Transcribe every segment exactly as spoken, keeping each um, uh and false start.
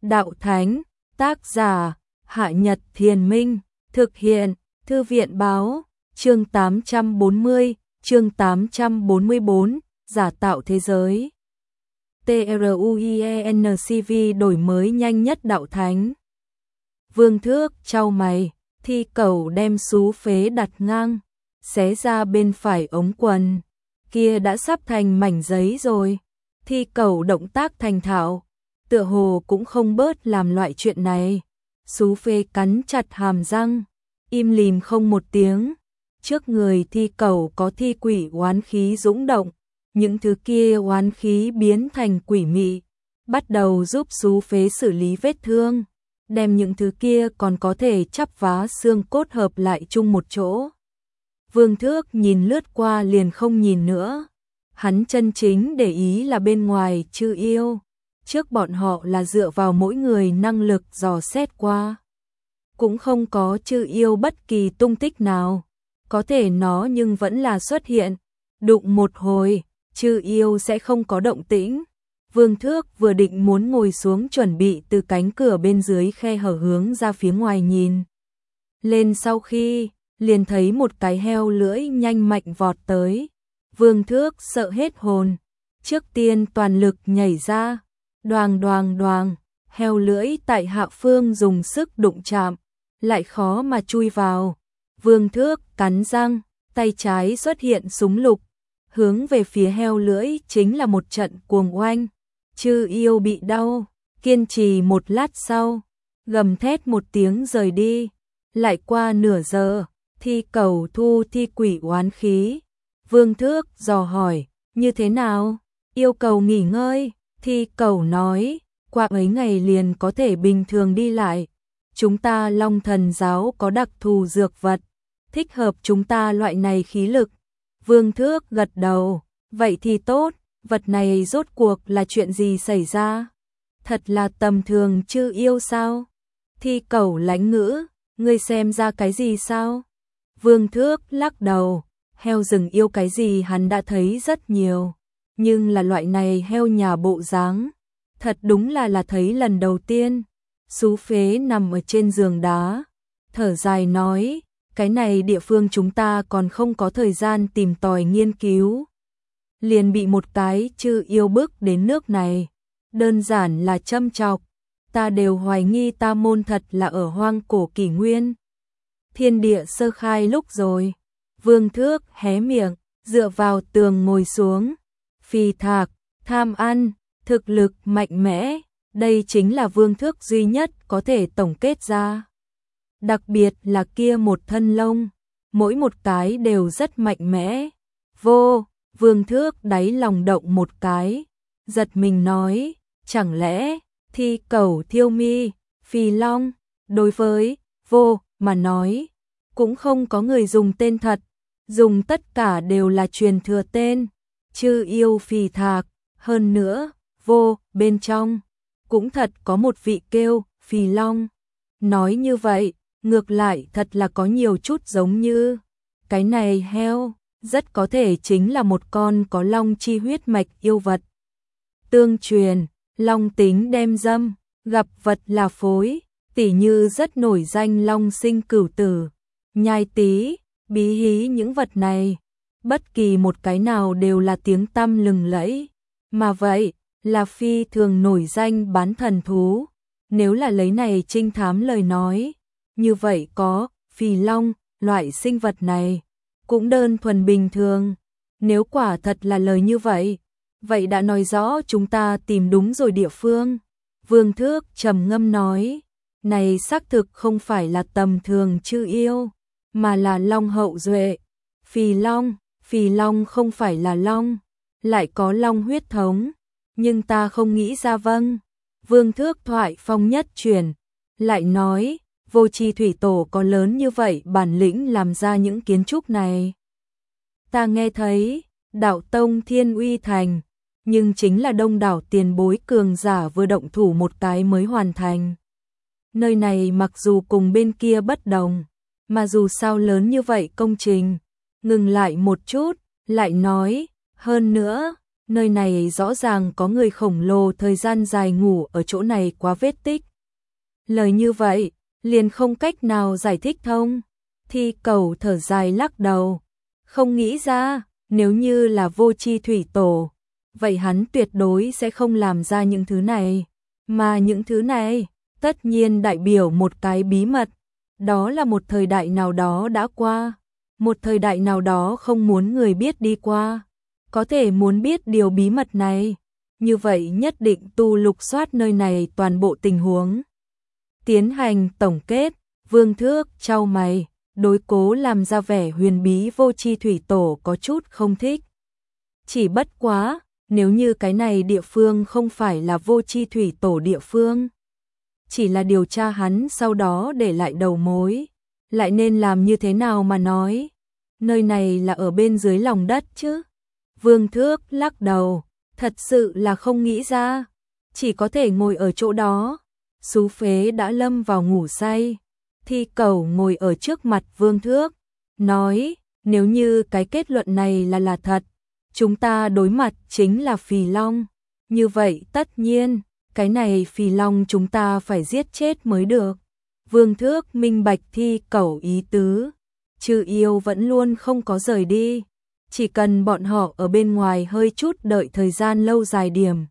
Đạo Thánh, tác giả, Hạ Nhật Thiền Minh, thực hiện, Thư viện Báo, chương tám trăm bốn mươi, chương tám trăm bốn mươi bốn, giả tạo thế giới. TRUIENCV đổi mới nhanh nhất Đạo Thánh. Vương Thước chau mày, Thi Cẩu đem xú phế đặt ngang, xé ra bên phải ống quần, kia đã sắp thành mảnh giấy rồi. Thi Cẩu động tác thành thạo, tựa hồ cũng không bớt làm loại chuyện này. Xú phế cắn chặt hàm răng, im lìm không một tiếng. Trước người Thi Cẩu có thi quỷ oán khí dũng động, những thứ kia oán khí biến thành quỷ mị, bắt đầu giúp xú phế xử lý vết thương, đem những thứ kia còn có thể chắp vá xương cốt hợp lại chung một chỗ. Vương Thước nhìn lướt qua liền không nhìn nữa. Hắn chân chính để ý là bên ngoài chư yêu. Trước bọn họ là dựa vào mỗi người năng lực dò xét qua, cũng không có chư yêu bất kỳ tung tích nào. Có thể nó nhưng vẫn là xuất hiện, đụng một hồi, chư yêu sẽ không có động tĩnh. Vương Thước vừa định muốn ngồi xuống chuẩn bị từ cánh cửa bên dưới khe hở hướng ra phía ngoài nhìn lên, sau khi liền thấy một cái heo lưỡi nhanh mạnh vọt tới. Vương Thước sợ hết hồn, trước tiên toàn lực nhảy ra, đoàng đoàng đoàng, heo lưỡi tại hạ phương dùng sức đụng chạm, lại khó mà chui vào. Vương Thước cắn răng, tay trái xuất hiện súng lục, hướng về phía heo lưỡi chính là một trận cuồng oanh. Chư yêu bị đau, kiên trì một lát sau, gầm thét một tiếng rời đi. Lại qua nửa giờ, Thi Cẩu thu thi quỷ oán khí. Vương Thước dò hỏi, như thế nào? Yêu cầu nghỉ ngơi. Thi Cẩu nói, qua mấy ngày liền có thể bình thường đi lại. Chúng ta Long Thần giáo có đặc thù dược vật, thích hợp chúng ta loại này khí lực. Vương Thước gật đầu, vậy thì tốt. Vật này rốt cuộc là chuyện gì xảy ra? Thật là tầm thường chư yêu sao? Thi Cẩu lãnh ngữ, ngươi xem ra cái gì sao? Vương Thước lắc đầu, heo rừng yêu cái gì hắn đã thấy rất nhiều, nhưng là loại này heo nhà bộ dáng, thật đúng là là thấy lần đầu tiên. Xú phế nằm ở trên giường đá, thở dài nói, cái này địa phương chúng ta còn không có thời gian tìm tòi nghiên cứu, liền bị một cái chư yêu bước đến nước này, đơn giản là châm chọc. Ta đều hoài nghi ta môn thật là ở hoang cổ kỷ nguyên, thiên địa sơ khai lúc rồi. Vương Thước hé miệng, dựa vào tường ngồi xuống, phì thạc, tham ăn, thực lực mạnh mẽ, đây chính là Vương Thước duy nhất có thể tổng kết ra. Đặc biệt là kia một thân lông, mỗi một cái đều rất mạnh mẽ. Vô, Vương Thước đáy lòng động một cái, giật mình nói, chẳng lẽ Thi Cẩu thiêu mi, phì long, đối với vô mà nói, cũng không có người dùng tên thật, dùng tất cả đều là truyền thừa tên, chư yêu phì thạc. Hơn nữa, vô bên trong cũng thật có một vị kêu phì long. Nói như vậy, ngược lại thật là có nhiều chút giống như cái này heo, rất có thể chính là một con có long chi huyết mạch yêu vật. Tương truyền, long tính đem dâm, gặp vật là phối, tỉ như rất nổi danh long sinh cửu tử, nhai tí, bí hí những vật này, bất kỳ một cái nào đều là tiếng tăm lừng lẫy, mà vậy là phi thường nổi danh bán thần thú. Nếu là lấy này trinh thám lời nói, như vậy có phì long, loại sinh vật này cũng đơn thuần bình thường. Nếu quả thật là lời như vậy, vậy đã nói rõ chúng ta tìm đúng rồi địa phương. Vương Thước trầm ngâm nói, này xác thực không phải là tầm thường chư yêu, mà là long hậu duệ. Phì long, phì long không phải là long, lại có long huyết thống, nhưng ta không nghĩ ra. Vâng. Vương Thước thoại phong nhất chuyển, lại nói, Vô Tri thủy tổ có lớn như vậy bản lĩnh làm ra những kiến trúc này. Ta nghe thấy, đạo tông Thiên Uy Thành, nhưng chính là đông đảo tiền bối cường giả vừa động thủ một cái mới hoàn thành. Nơi này mặc dù cùng bên kia bất đồng, mà dù sao lớn như vậy công trình. Ngừng lại một chút, lại nói, hơn nữa, nơi này rõ ràng có người khổng lồ thời gian dài ngủ ở chỗ này quá vết tích. Lời như vậy, liền không cách nào giải thích thông. Thi Cầu thở dài lắc đầu, không nghĩ ra, nếu như là Vô Chi Thủy Tổ, vậy hắn tuyệt đối sẽ không làm ra những thứ này, mà những thứ này, tất nhiên đại biểu một cái bí mật, đó là một thời đại nào đó đã qua, một thời đại nào đó không muốn người biết đi qua, có thể muốn biết điều bí mật này, như vậy nhất định tu lục soát nơi này toàn bộ tình huống. Tiến hành tổng kết, Vương Thước chau mày, đối Cố làm ra vẻ huyền bí Vô Chi Thủy Tổ có chút không thích. Chỉ bất quá, nếu như cái này địa phương không phải là Vô Chi Thủy Tổ địa phương, chỉ là điều tra hắn sau đó để lại đầu mối, lại nên làm như thế nào mà nói, nơi này là ở bên dưới lòng đất chứ. Vương Thước lắc đầu, thật sự là không nghĩ ra, chỉ có thể ngồi ở chỗ đó. Sú Phế đã lâm vào ngủ say, Thi Cầu ngồi ở trước mặt Vương Thước, nói, nếu như cái kết luận này là là thật, chúng ta đối mặt chính là Phì Long, như vậy tất nhiên, cái này Phì Long chúng ta phải giết chết mới được. Vương Thước minh bạch Thi Cầu ý tứ, Chư Yêu vẫn luôn không có rời đi, chỉ cần bọn họ ở bên ngoài hơi chút đợi thời gian lâu dài điểm,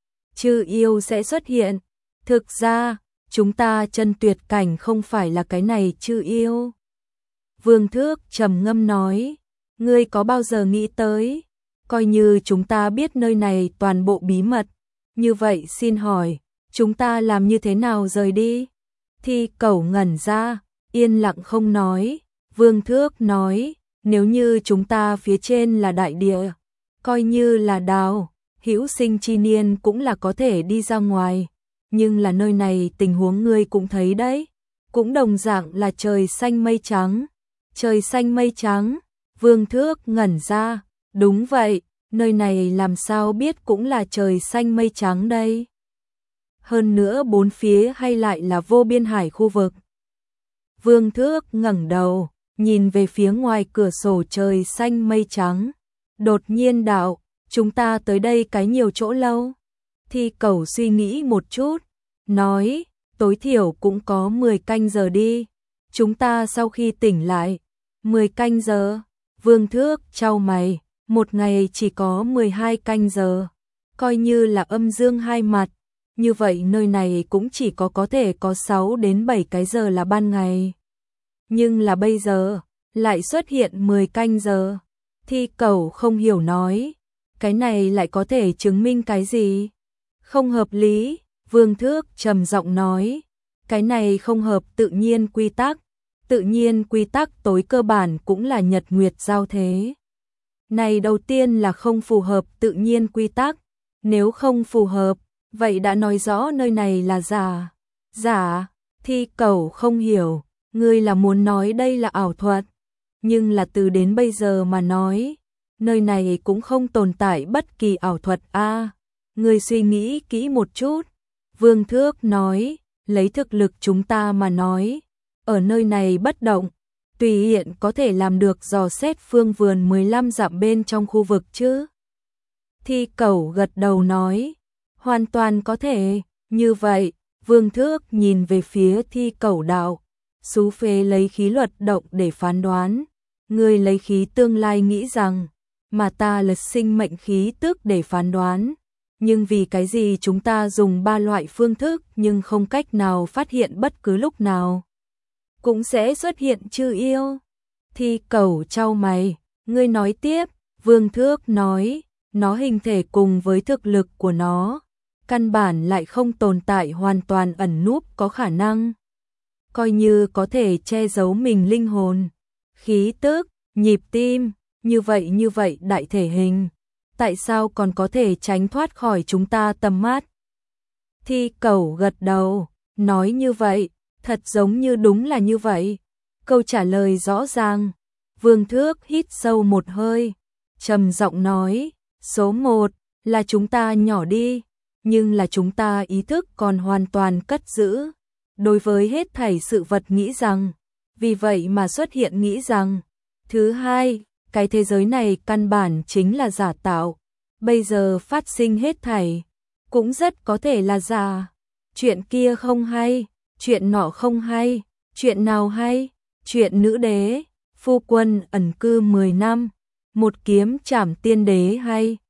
Chư Yêu sẽ xuất hiện. Thực ra, chúng ta chân tuyệt cảnh không phải là cái này Chư Yêu. Vương Thước trầm ngâm nói, ngươi có bao giờ nghĩ tới, coi như chúng ta biết nơi này toàn bộ bí mật, như vậy xin hỏi, chúng ta làm như thế nào rời đi? Thi Cầu ngẩn ra, yên lặng không nói. Vương Thước nói, nếu như chúng ta phía trên là đại địa, coi như là đào, hữu sinh chi niên cũng là có thể đi ra ngoài. Nhưng là nơi này tình huống ngươi cũng thấy đấy, cũng đồng dạng là trời xanh mây trắng. Trời xanh mây trắng, Vương Thước ngẩn ra, đúng vậy, nơi này làm sao biết cũng là trời xanh mây trắng đây. Hơn nữa bốn phía hay lại là vô biên hải khu vực. Vương Thước ngẩng đầu, nhìn về phía ngoài cửa sổ trời xanh mây trắng, đột nhiên đạo, chúng ta tới đây cái nhiều chỗ lâu. Thi Cầu suy nghĩ một chút, nói, tối thiểu cũng có mười canh giờ đi. Chúng ta sau khi tỉnh lại, mười canh giờ. Vương Thước chau mày, một ngày chỉ có mười hai canh giờ, coi như là âm dương hai mặt. Như vậy nơi này cũng chỉ có có thể có sáu đến bảy cái giờ là ban ngày. Nhưng là bây giờ, lại xuất hiện mười canh giờ. Thi Cầu không hiểu nói, cái này lại có thể chứng minh cái gì? Không hợp lý, Vương Thước trầm giọng nói, cái này không hợp tự nhiên quy tắc, tự nhiên quy tắc tối cơ bản cũng là nhật nguyệt giao thế. Này đầu tiên là không phù hợp tự nhiên quy tắc, nếu không phù hợp, vậy đã nói rõ nơi này là giả. Giả, Thi Cầu không hiểu, ngươi là muốn nói đây là ảo thuật, nhưng là từ đến bây giờ mà nói, nơi này cũng không tồn tại bất kỳ ảo thuật a. À, ngươi suy nghĩ kỹ một chút. Vương Thước nói, lấy thực lực chúng ta mà nói, ở nơi này bất động, tùy hiện có thể làm được dò xét phương vườn mười lăm dặm bên trong khu vực chứ. Thi Cầu gật đầu nói, hoàn toàn có thể, như vậy, Vương Thước nhìn về phía Thi Cầu đạo, Sú Phế lấy khí luật động để phán đoán, ngươi lấy khí tương lai nghĩ rằng, mà ta là sinh mệnh khí tức để phán đoán. Nhưng vì cái gì chúng ta dùng ba loại phương thức nhưng không cách nào phát hiện bất cứ lúc nào cũng sẽ xuất hiện Chư Yêu. Thi Cầu chau mày, ngươi nói tiếp. Vương Thước nói, nó hình thể cùng với thực lực của nó, căn bản lại không tồn tại hoàn toàn ẩn núp có khả năng. Coi như có thể che giấu mình linh hồn, khí tức, nhịp tim, như vậy như vậy đại thể hình. Tại sao còn có thể tránh thoát khỏi chúng ta tầm mắt? Thi Cầu gật đầu, nói như vậy, thật giống như đúng là như vậy. Câu trả lời rõ ràng. Vương Thước hít sâu một hơi, trầm giọng nói, số một là chúng ta nhỏ đi, nhưng là chúng ta ý thức còn hoàn toàn cất giữ. Đối với hết thảy sự vật nghĩ rằng, vì vậy mà xuất hiện nghĩ rằng. Thứ hai, cái thế giới này căn bản chính là giả tạo, bây giờ phát sinh hết thảy, cũng rất có thể là giả. Chuyện kia không hay, chuyện nọ không hay, chuyện nào hay? Chuyện nữ đế, phu quân ẩn cư mười năm, một kiếm trảm tiên đế hay?